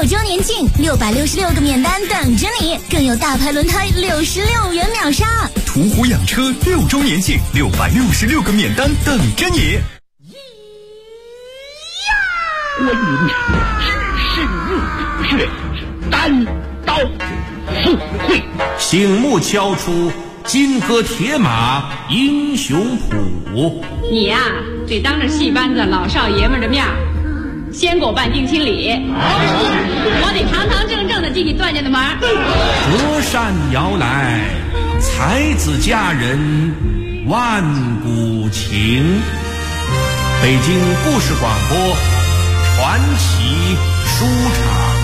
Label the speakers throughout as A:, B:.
A: 周年庆，666个免单等着你，更有大牌轮胎66元秒杀。
B: 途虎养车6周年庆，666个免单等着你。
C: 观音只是入血，单刀赴会，
D: 醒目敲出金戈铁马英雄谱。
E: 你呀，得当着戏班子老少爷们的面先给我办定亲礼，我得堂堂正正的进你段家的门。
D: 隔山遥来，才子佳人万古情。北京故事广播传奇书场。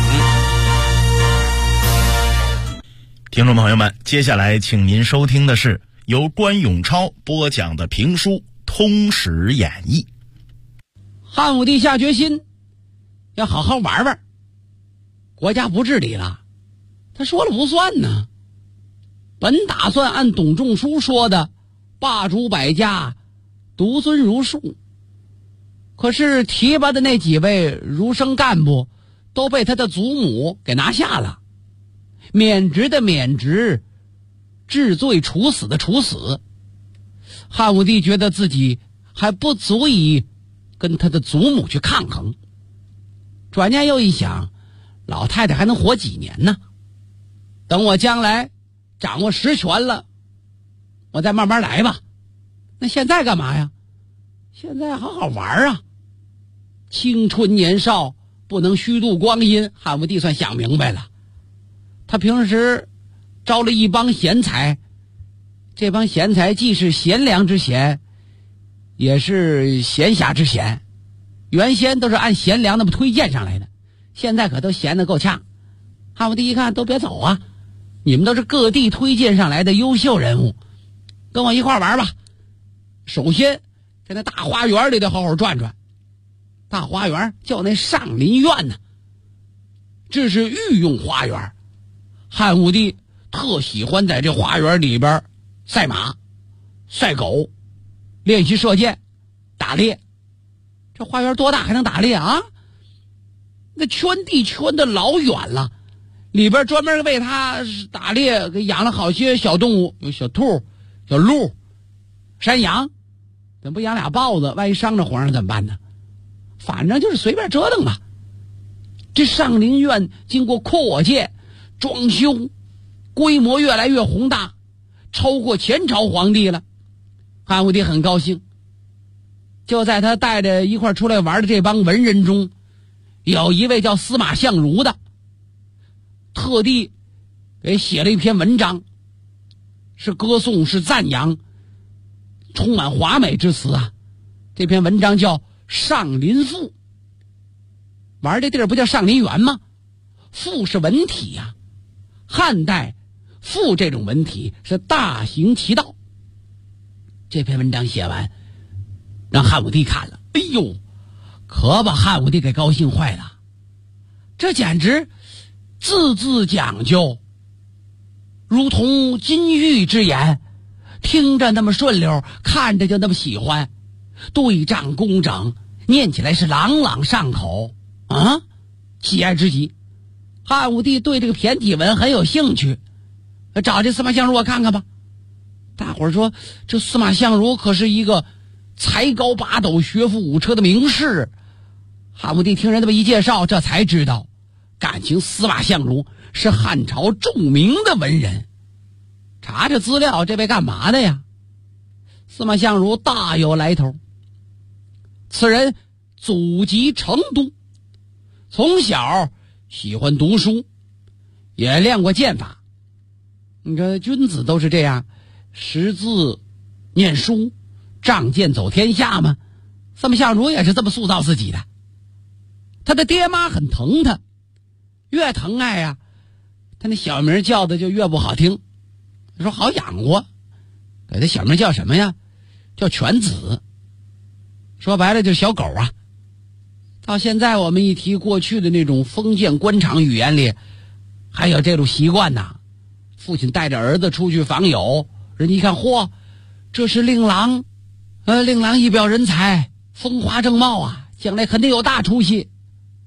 F: 听众朋友们，接下来请您收听的是由关永超播讲的评书《通史演义》。
G: 汉武帝下决心要好好玩玩，国家不治理了，他说了不算呢。本打算按董仲舒说的罢黜百家，独尊儒术，可是提拔的那几位儒生干部都被他的祖母给拿下了，免职的免职，治罪处死的处死。汉武帝觉得自己还不足以跟他的祖母去抗衡，转念又一想，老太太还能活几年呢？等我将来掌握实权了，我再慢慢来吧。那现在干嘛呀？现在好好玩啊！青春年少不能虚度光阴，汉武帝算想明白了。他平时招了一帮贤才，这帮贤才既是贤良之贤，也是闲暇之闲。原先都是按贤良那么推荐上来的，现在可都闲得够呛。汉武帝一看，都别走啊，你们都是各地推荐上来的优秀人物，跟我一块玩吧。首先在那大花园里头好好转转，大花园叫那上林苑呢，这是御用花园。汉武帝特喜欢在这花园里边赛马、赛狗、练习射箭、打猎。这花园多大还能打猎啊？那圈地圈的老远了，里边专门为他打猎给养了好些小动物，有小兔、小鹿、山羊，怎么不养俩豹子？万一伤着皇上怎么办呢？反正就是随便折腾吧。这上林苑经过扩建装修，规模越来越宏大，超过前朝皇帝了。汉武帝很高兴。就在他带着一块出来玩的这帮文人中，有一位叫司马相如的，特地给写了一篇文章，是歌颂，是赞扬，充满华美之词啊。这篇文章叫《上林赋》。玩这地儿不叫上林园吗？赋是文体呀，汉代赋这种文体是大行其道。这篇文章写完，让汉武帝看了，哎呦，可把汉武帝给高兴坏了。这简直字字讲究，如同金玉之言，听着那么顺溜，看着就那么喜欢，对仗工整，念起来是朗朗上口啊，喜爱之极。汉武帝对这个骈体文很有兴趣，找这司马相如我看看吧。大伙儿说，这司马相如可是一个才高八斗、学富五车的名士。汉武帝听人这么一介绍，这才知道，感情司马相如是汉朝著名的文人。查查资料，这位干嘛的呀？司马相如大有来头。此人祖籍成都，从小喜欢读书，也练过剑法。你这君子都是这样，识字、念书、仗剑走天下吗？司马相如也是这么塑造自己的。他的爹妈很疼他，越疼爱呀，他那小名叫的就越不好听。他说好养活，给他小名叫什么呀？叫犬子。说白了就是小狗啊。到现在我们一提过去的那种封建官场语言里，还有这种习惯呐。父亲带着儿子出去访友，人家一看，嚯，这是令郎，令郎一表人才，风华正茂啊，将来肯定有大出息。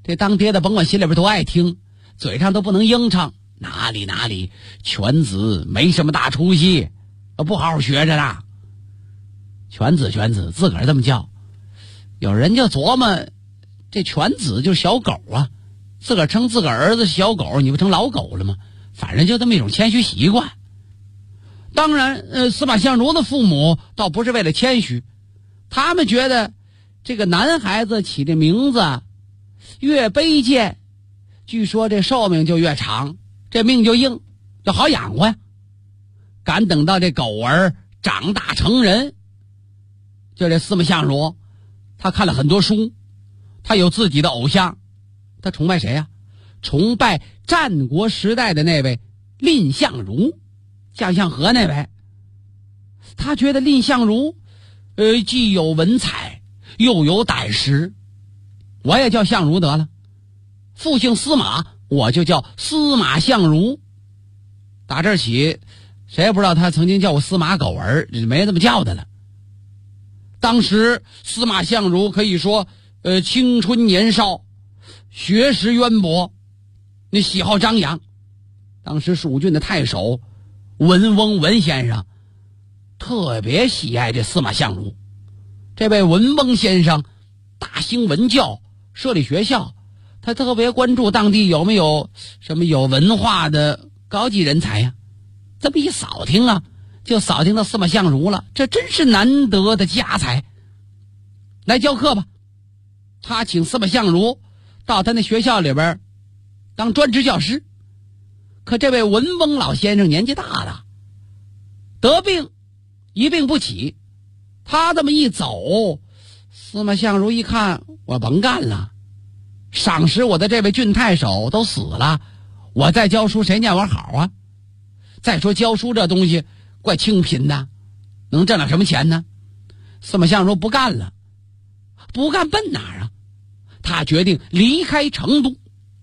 G: 这当爹的甭管心里边多爱听，嘴上都不能应承，哪里犬子没什么大出息，不好好学着呢。犬子自个儿这么叫，有人就琢磨这犬子就是小狗啊，自个儿称自个儿儿子小狗，你不成老狗了吗？反正就这么一种谦虚习惯。当然司马相如的父母倒不是为了谦虚，他们觉得这个男孩子起的名字越卑贱，据说这寿命就越长，这命就硬，就好养活呀。赶等到这狗儿长大成人，就这司马相如他看了很多书，他有自己的偶像，他崇拜谁呀？崇拜战国时代的那位蔺相如，将相和那位。他觉得蔺相如既有文采又有胆识，我也叫相如得了，父姓司马，我就叫司马相如。打这儿起谁也不知道他曾经叫我司马狗儿，没这么叫的了。当时司马相如可以说青春年少，学识渊博，那喜好张扬。当时蜀郡的太守文翁文先生特别喜爱这司马相如。这位文翁先生大兴文教，设立学校，他特别关注当地有没有什么有文化的高级人才呀。这么一扫听啊，就扫听到司马相如了，这真是难得的佳才，来教课吧。他请司马相如到他那学校里边当专职教师。可这位文翁老先生年纪大了，得病一病不起。他这么一走，司马相如一看，我甭干了，赏识我的这位郡太守都死了，我再教书谁念我好啊？再说教书这东西怪清贫的，能挣了什么钱呢？司马相如不干了，不干奔哪儿啊？他决定离开成都，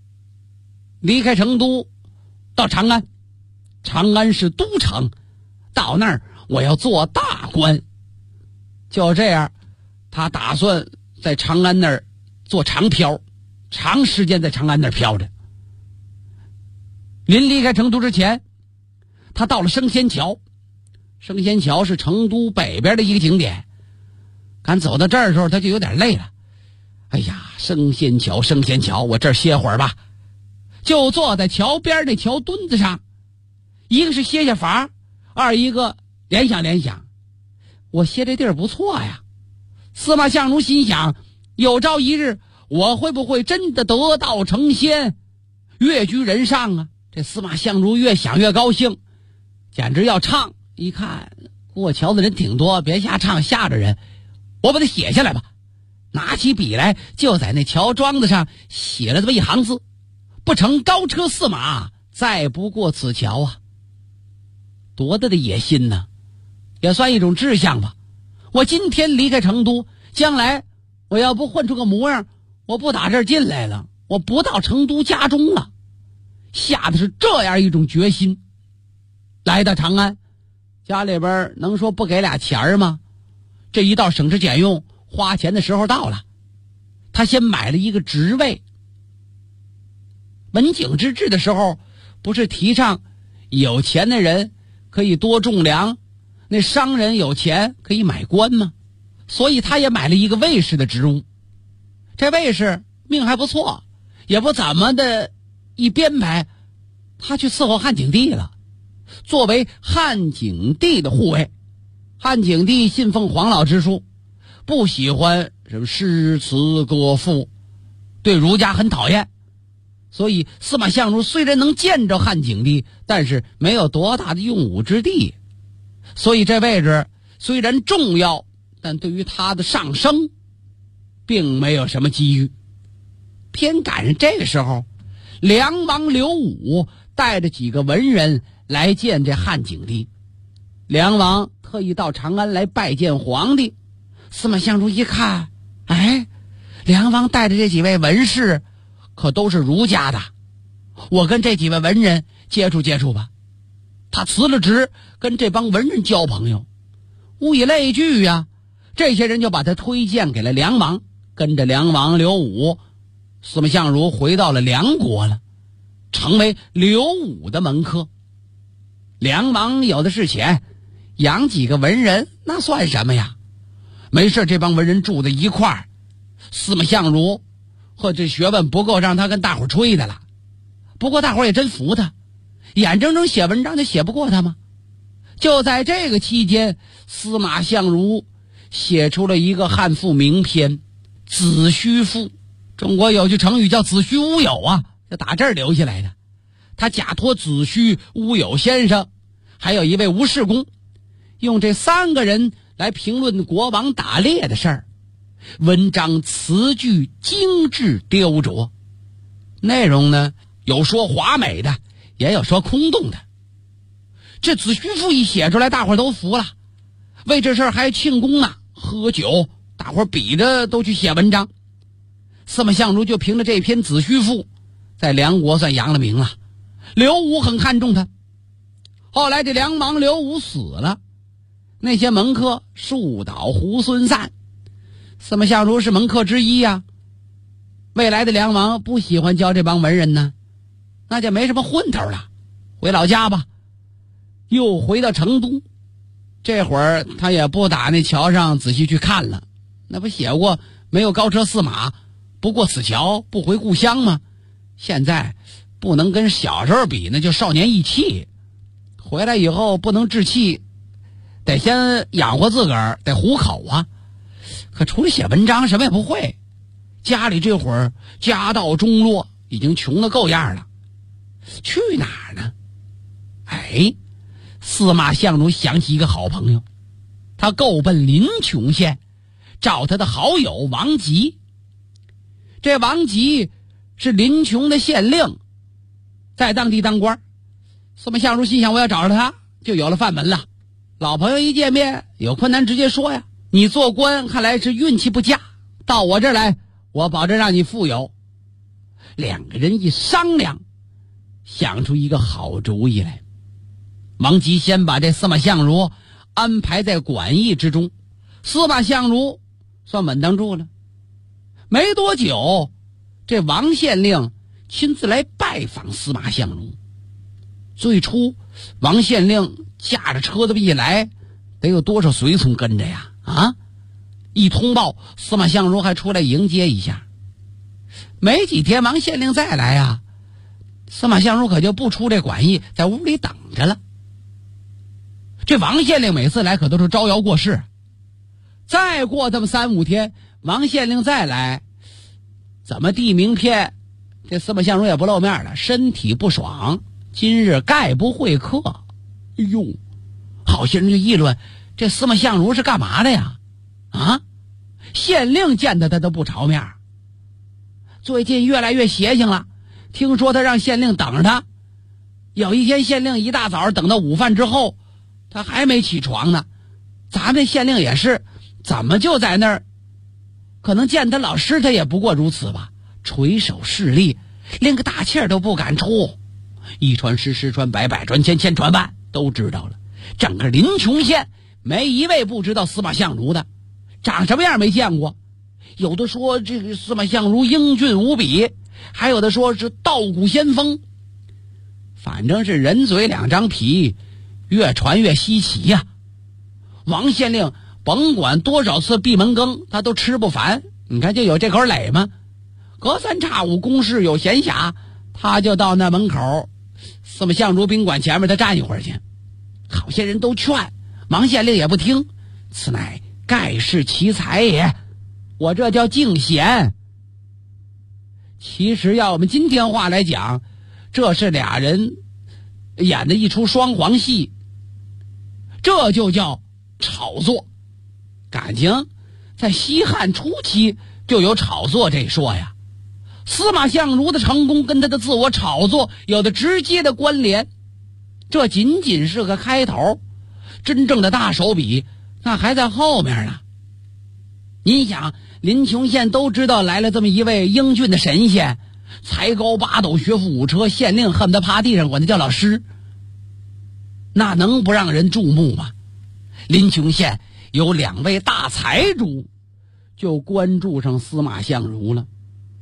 G: 到长安。长安是都城，到那儿我要做大官。就这样，他打算在长安那儿做长漂，长时间在长安那儿漂着。临离开成都之前，他到了升仙桥。升仙桥是成都北边的一个景点。赶走到这儿的时候，他就有点累了。哎呀，升仙桥，我这儿歇会儿吧。就坐在桥边那桥墩子上，一个是歇歇乏，二一个联想，我歇这地儿不错呀。司马相如心想，有朝一日我会不会真的得道成仙，跃居人上啊？这司马相如越想越高兴，简直要唱。一看过桥的人挺多，别瞎唱吓着人，我把它写下来吧。拿起笔来，就在那桥桩子上写了这么一行字：不乘高车驷马，再不过此桥啊。多大的野心呢，也算一种志向吧。我今天离开成都，将来我要不混出个模样，我不打这儿进来了，我不到成都家中了。下的是这样一种决心。来到长安，家里边能说不给俩钱吗？这一到省吃俭用，花钱的时候到了。他先买了一个职位。文景之治的时候，不是提倡有钱的人可以多种粮，那商人有钱可以买官吗？所以他也买了一个卫士的职务。这卫士命还不错，也不怎么的一编排，他去伺候汉景帝了，作为汉景帝的护卫。汉景帝信奉黄老之术，不喜欢什么诗词歌赋，对儒家很讨厌。所以司马相如虽然能见着汉景帝，但是没有多大的用武之地。所以这位置虽然重要，但对于他的上升并没有什么机遇。偏赶上这个时候，梁王刘武带着几个文人来见这汉景帝。梁王特意到长安来拜见皇帝。司马相如一看，哎，梁王带着这几位文士可都是儒家的，我跟这几位文人接触接触吧。他辞了职，跟这帮文人交朋友。物以类聚呀，这些人就把他推荐给了梁王，跟着梁王刘武司马相如回到了梁国了，成为刘武的门客。梁王有的是钱，养几个文人那算什么呀？没事，这帮文人住在一块儿，司马相如和这学问不够让他跟大伙吹的了。不过大伙也真服他，眼睁睁写文章就写不过他吗？就在这个期间，司马相如写出了一个汉赋名篇《子虚赋》。中国有句成语叫子虚乌有啊，就打这儿留下来的。他假托子虚乌有先生还有一位吴世公，用这3个人来评论国王打猎的事儿。文章词句精致雕琢，内容呢有说华美的，也有说空洞的。这子虚赋一写出来，大伙都服了，为这事儿还庆功呢，喝酒，大伙比着都去写文章。司马相如就凭着这篇子虚赋在梁国算扬了名了，刘武很看重他。后来这梁王刘武死了，那些门客树倒猢狲散，司马相如是门客之一呀。未来的梁王不喜欢教这帮文人呢，那就没什么混头了，回老家吧。又回到成都，这会儿他也不打那桥上仔细去看了，那不写过没有高车驷马，不过此桥不回故乡吗？现在不能跟小时候比，那就少年意气。回来以后不能置气，得先养活自个儿，得糊口啊。可除了写文章什么也不会，家里这会儿家道中落，已经穷得够样了。去哪儿呢？司马相如想起一个好朋友，他够奔临邛县，找他的好友王吉。这王吉是临邛的县令，在当地当官。司马相如心想，我要找着他就有了范门了。老朋友一见面，有困难直接说呀，你做官看来是运气不佳，到我这儿来，我保证让你富有。2个人一商量，想出一个好主意来。王吉先把这司马相如安排在馆驿之中，司马相如算稳当住了。没多久，这王县令亲自来拜访司马相如。最初王县令驾着车子一来，得有多少随从跟着呀？一通报，司马相如还出来迎接一下。没几天王县令再来啊，司马相如可就不出这馆驿，在屋里等着了。这王县令每次来可都是招摇过市，再过这么3、5天，王县令再来，怎么递名片，这司马相如也不露面了，身体不爽，今日概不会客。哎呦，好些人就议论，这司马相如是干嘛的呀？县令见他都不朝面。最近越来越邪性了，听说他让县令等着他。有一天县令一大早等到午饭之后，他还没起床呢。咱们县令也是，怎么就在那儿？可能见他老师，他也不过如此吧，垂手侍立，连个大气儿都不敢出。一传十，十传百，百传千，千传万，都知道了。整个临邛县没一位不知道司马相如的，长什么样没见过。有的说这个司马相如英俊无比，还有的说是道骨仙风，反正是人嘴2张皮，越传越稀奇呀。王县令甭管多少次闭门羹，他都吃不烦。你看就有这口垒吗？隔3差5公事有闲暇，他就到那门口司马相如宾馆前面他站一会儿去。好些人都劝，王县令也不听，此乃盖世奇才也，我这叫敬贤。其实要我们今天话来讲，这是俩人演的一出双簧戏，这就叫炒作。感情在西汉初期就有炒作这说呀。司马相如的成功跟他的自我炒作有着直接的关联，这仅仅是个开头，真正的大手笔那还在后面呢。你想，临邛县都知道来了这么一位英俊的神仙，才高8斗，学富5车，县令恨不得趴地上管他叫老师，那能不让人注目吗？临邛县有2位大财主就关注上司马相如了。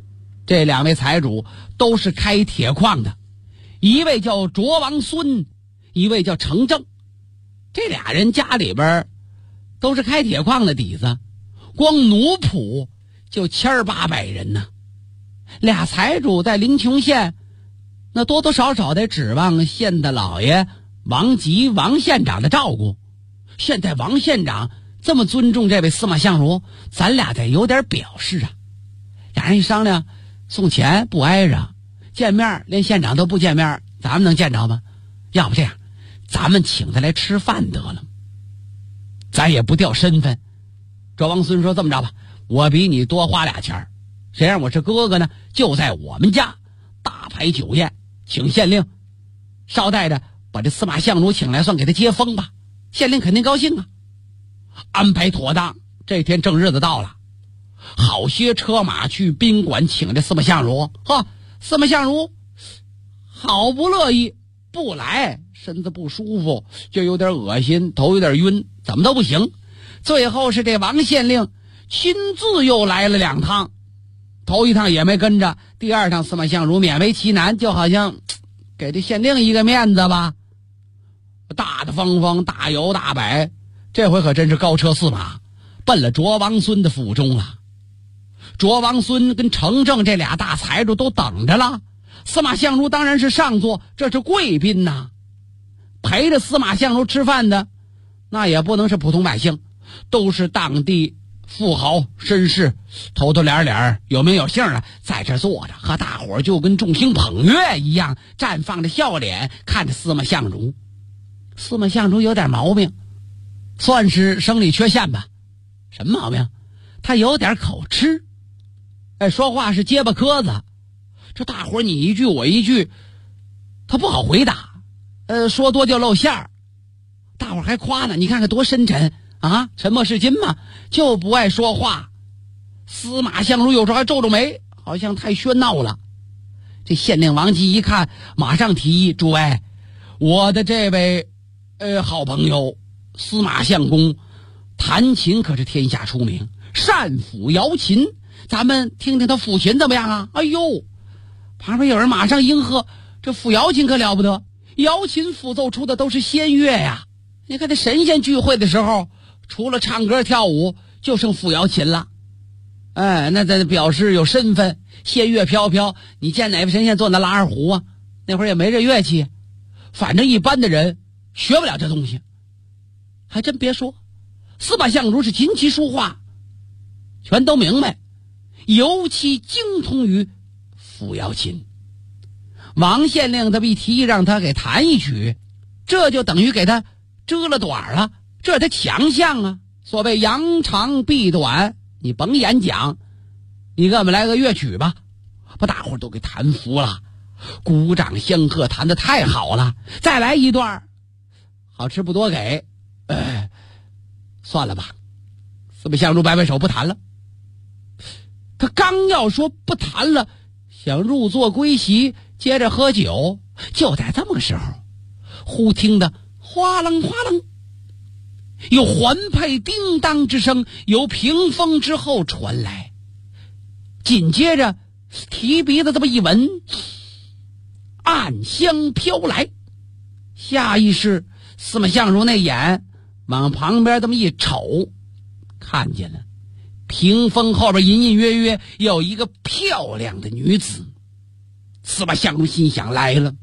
G: 这2位财主都是开铁矿的，一位叫卓王孙，一位叫程正。这俩人家里边都是开铁矿的底子，光奴仆就1800人呢。俩财主在临邛县，那多多少少得指望县的老爷王吉王县长的照顾。现在王县长这么尊重这位司马相如，咱俩得有点表示啊。俩人一商量，送钱不挨着，见面连县长都不见面，咱们能见着吗？要不这样，咱们请他来吃饭得了，咱也不掉身份。周王孙说，这么着吧，我比你多花俩钱，谁让我是哥哥呢？就在我们家大排酒宴，请县令捎带着把这司马相如请来，算给他接风吧。县令肯定高兴啊。安排妥当，这天正日子到了，好些车马去宾馆请这司马相如。司马相如好不乐意，不来，身子不舒服，就有点恶心，头有点晕，怎么都不行。最后是这王县令亲自又来了2趟，头一趟也没跟着，第2趟司马相如勉为其难，就好像给这县令一个面子吧。大大方方，大摇大摆，这回可真是高车4马，奔了卓王孙的府中了。卓王孙跟程正这俩大财主都等着了，司马相如当然是上座，这是贵宾呐。陪着司马相如吃饭的那也不能是普通百姓，都是当地富豪绅士，头头脸脸有名有姓的，在这坐着，和大伙儿就跟众星捧月一样，绽放着笑脸看着司马相如。司马相如有点毛病，算是生理缺陷吧。什么毛病？他有点口吃，说话是结巴磕子，这大伙儿你一句我一句，他不好回答，说多就露馅儿。大伙儿还夸呢，你看看多深沉啊，沉默是金嘛，就不爱说话。司马相如有时候还皱皱眉，好像太喧闹了。这县令王吉一看，马上提议，诸位，我的这位好朋友司马相公弹琴可是天下出名，善抚瑶琴，咱们听听他抚琴怎么样啊？哎呦，旁边有人马上应和，这抚瑶琴可了不得，瑶琴抚奏出的都是仙乐呀。你看这神仙聚会的时候，除了唱歌跳舞就剩抚瑶琴了。那在表示有身份，仙乐飘飘。你见哪位神仙坐那拉二胡啊？那会儿也没这乐器，反正一般的人学不了这东西。还真别说，司马相如是琴棋书画全都明白，尤其精通于抚瑶琴。王县令他一提议让他给弹一曲，这就等于给他遮了短了，这是他强项啊。所谓扬长避短，你甭演讲，你给我们来个乐曲吧，把大伙都给弹服了，鼓掌相贺，弹得太好了，再来一段，好吃不多给，算了吧。司马相如摆摆手不弹了。他刚要说不弹了，想入座归席接着喝酒，就在这么个时候，忽听得哗楞哗楞，有环佩叮当之声由屏风之后传来，紧接着提鼻子这么一闻，暗香飘来。下意识司马相如那眼往旁边这么一瞅，看见了屏风后边隐隐约约有一个漂亮的女子。司马相如心想，来了，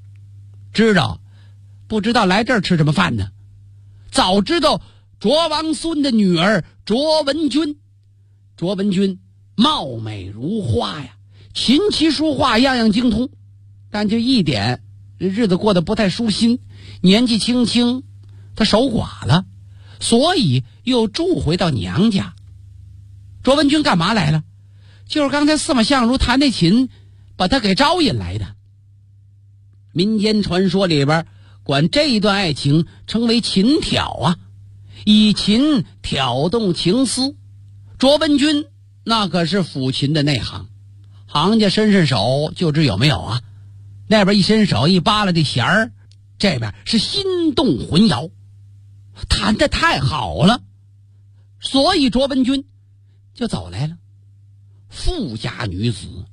G: 不知道来这儿吃什么饭呢？早知道卓王孙的女儿卓文君，卓文君貌美如花呀，琴棋书画样样精通，但就一点，日子过得不太舒心，年纪轻轻她守寡了，所以又住回到娘家。卓文君干嘛来了？就是刚才司马相如弹那琴把她给招引来的。民间传说里边管这一段爱情称为琴挑啊，以琴挑动情思。卓文君那可是抚琴的内行，行家伸伸手就知有没有啊。那边一伸手一扒拉这弦儿，这边是心动魂摇，弹得太好了，所以卓文君就走来了。富家女子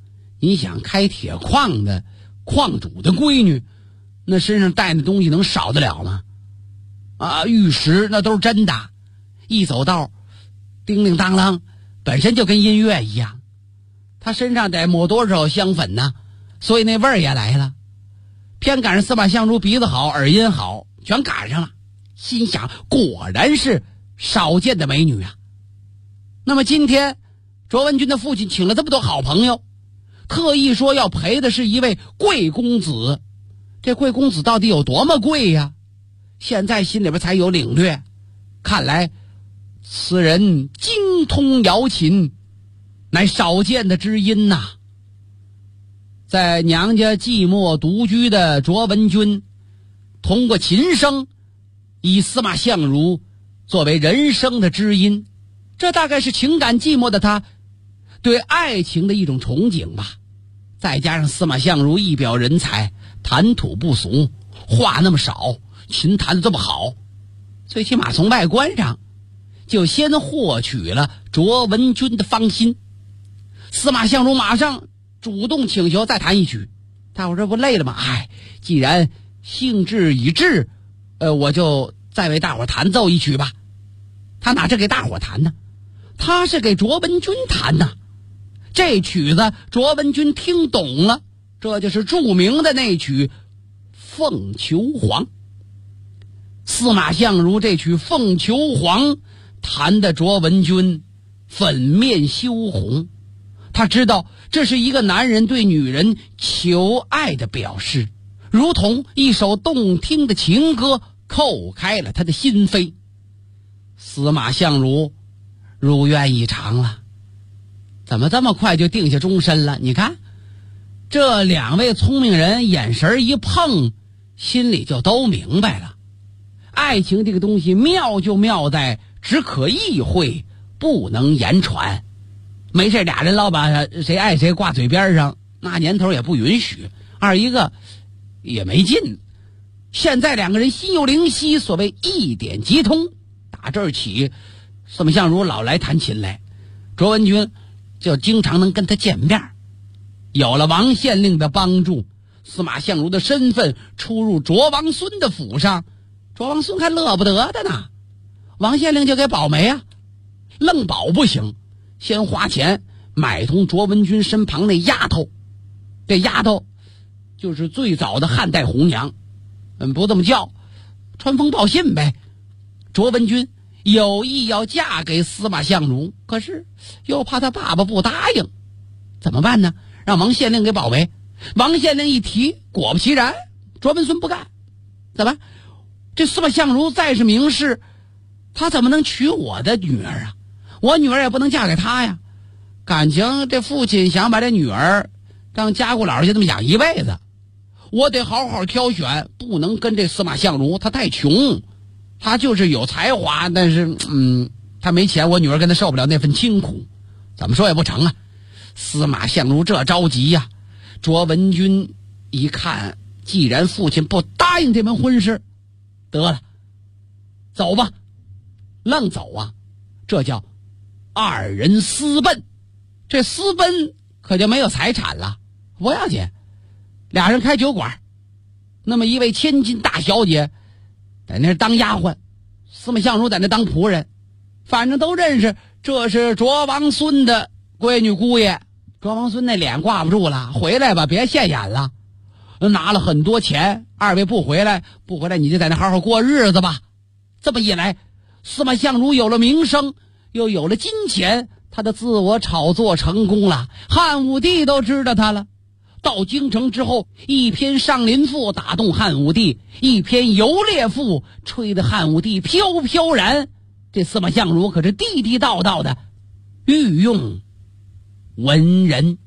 G: 你想开铁矿的矿主的闺女，那身上带的东西能少得了吗？玉石那都是真的，一走道叮铃当啷，本身就跟音乐一样。他身上得抹多少香粉呢？所以那味儿也来了。偏赶上司马相如鼻子好，耳音好，全赶上了。心想果然是少见的美女啊。那么今天卓文君的父亲请了这么多好朋友，特意说要陪的是一位贵公子。这贵公子到底有多么贵呀？现在心里边才有领略。看来此人精通瑶琴，乃少见的知音呐。在娘家寂寞独居的卓文君，通过琴声以司马相如作为人生的知音，这大概是情感寂寞的他对爱情的一种憧憬吧。再加上司马相如一表人才，谈吐不俗，话那么少，琴弹得这么好，最起码从外观上就先获取了卓文君的芳心。司马相如马上主动请求再弹一曲。大伙这不累了吗？既然兴致已至，我就再为大伙弹奏一曲吧。他哪是给大伙弹呢？他是给卓文君弹呢。这曲子卓文君听懂了，这就是著名的那曲《凤求凰》。司马相如这曲《凤求凰》弹的卓文君粉面羞红，他知道这是一个男人对女人求爱的表示，如同一首动听的情歌扣开了他的心扉。司马相如如愿以偿了，怎么这么快就定下终身了？你看这两位聪明人眼神一碰，心里就都明白了。爱情这个东西妙就妙在只可意会，不能言传。没事俩人老把谁爱谁挂嘴边上，那年头也不允许，二一个也没劲。现在两个人心有灵犀，所谓一点即通。打这儿起，司马相如老来弹琴来，卓文君就经常能跟他见面。有了王县令的帮助，司马相如的身份出入卓王孙的府上，卓王孙看乐不得的呢。王县令就给保媒啊，愣保不行，先花钱买通卓文君身旁那丫头。这丫头就是最早的汉代红娘，不这么叫，传封报信呗。卓文君有意要嫁给司马相如，可是又怕他爸爸不答应，怎么办呢？让王县令给保媒。王县令一提，果不其然，卓文孙不干。怎么？这司马相如再是名士，他怎么能娶我的女儿啊？我女儿也不能嫁给他呀。感情这父亲想把这女儿当家姑老就这么养一辈子，我得好好挑选，不能跟这司马相如，他太穷。他就是有才华，但是他没钱，我女儿跟他受不了那份清苦，怎么说也不成啊。司马相如这着急呀。卓文君一看，既然父亲不答应这门婚事，得了，走吧。愣走啊，这叫二人私奔。这私奔可就没有财产了，不要紧，俩人开酒馆，那么一位千金大小姐在那当丫鬟，司马相如在那当仆人，反正都认识，这是卓王孙的闺女姑爷。卓王孙那脸挂不住了，回来吧，别现眼了。拿了很多钱，二位不回来你就在那好好过日子吧。这么一来，司马相如有了名声，又有了金钱，他的自我炒作成功了，汉武帝都知道他了。到京城之后，一篇上林赋打动汉武帝，一篇游猎赋吹得汉武帝飘飘然。这司马相如可是地地道道的御用文人。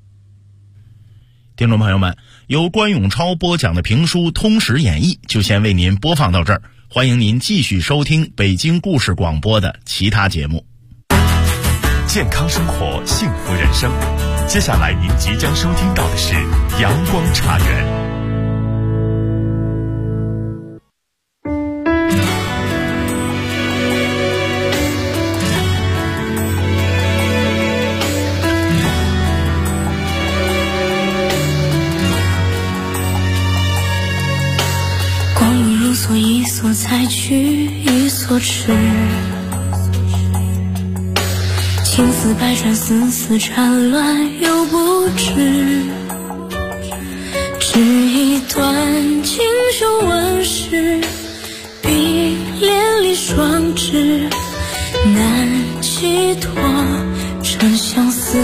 F: 听众朋友们，由关永超播讲的评书《通史演义》就先为您播放到这儿，欢迎您继续收听北京故事广播的其他节目。
B: 健康生活，幸福人生。接下来您即将收听到的是阳光茶园。
H: 所采取，一所持。情丝百转，丝丝缠乱又不知。只一段锦绣万世，碧连理双枝，难寄托长相思。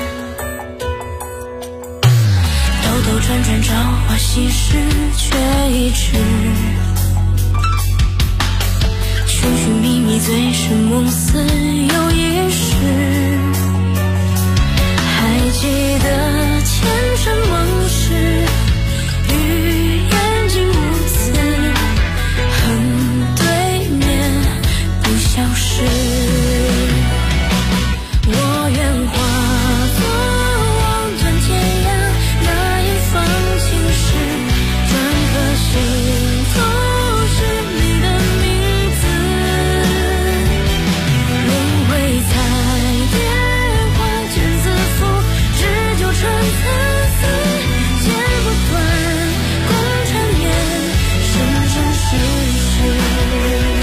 H: 兜兜转转，朝花夕拾，却已迟。寻寻觅觅，醉生梦死又一世。还记得前尘往事，与眼睛无词，恨对面不消失。我愿化作望断天涯那一方青石，转个心头是你的名字。轮回彩蝶花间自负，只纠缠参差，剪不断共缠绵，生生世世。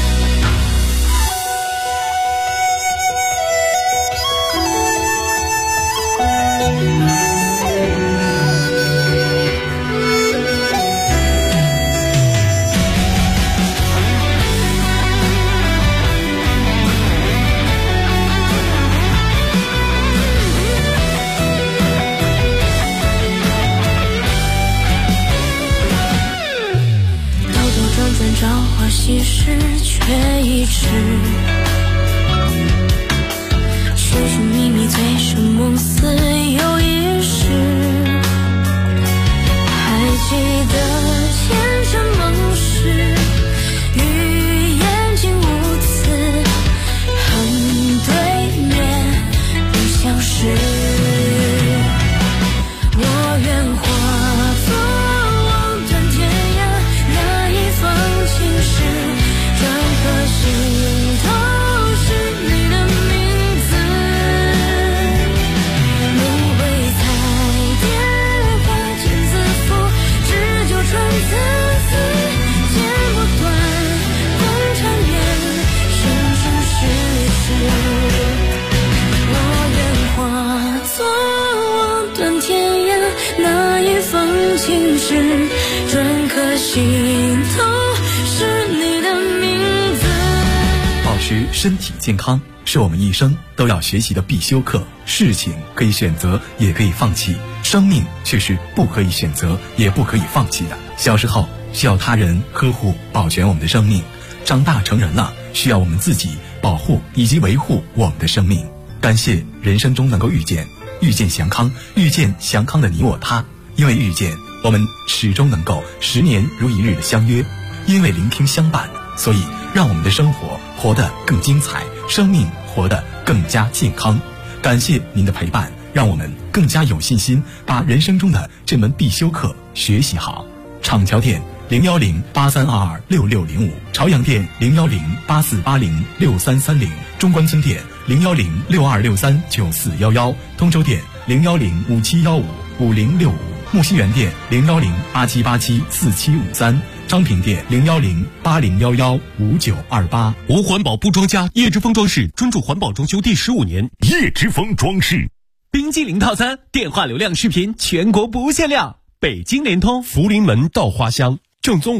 H: 兜兜转转，朝花夕拾，却已迟。寻寻觅觅，醉生梦死又一世。还记得前尘往事，与眼睛无词，恨对面不消失。我愿化作望断天涯那一方青石，转个心头是你的名字。轮回彩蝶花间自负，只纠缠参差，剪不断共缠绵，生生世世。我愿化作望断天涯那一方青石，转个心头是你的名字。
I: 保持身体健康是我们一生都要学习的必修课。事情可以选择，也可以放弃，生命却是不可以选择，也不可以放弃的。小时候需要他人呵护保全我们的生命，长大成人了需要我们自己保护以及维护我们的生命。感谢人生中能够遇见祥康，遇见祥康的你我他。因为遇见，我们始终能够10年如一日的相约；因为聆听相伴，所以让我们的生活活得更精彩，生命活得更加健康。感谢您的陪伴，让我们更加有信心把人生中的这门必修课学习好。厂桥店01083226605，朝阳店01084806330，中关村店01062639411，通州店01057155065，木樨园店01087874753，昌平店01080115928。
J: 无环保不装家，叶之峰装饰专注环保装修第15年。
B: 叶之峰装饰。
J: 冰激凌套餐，电话流量视频全国不限量。北京联通，福临门到花乡，正宗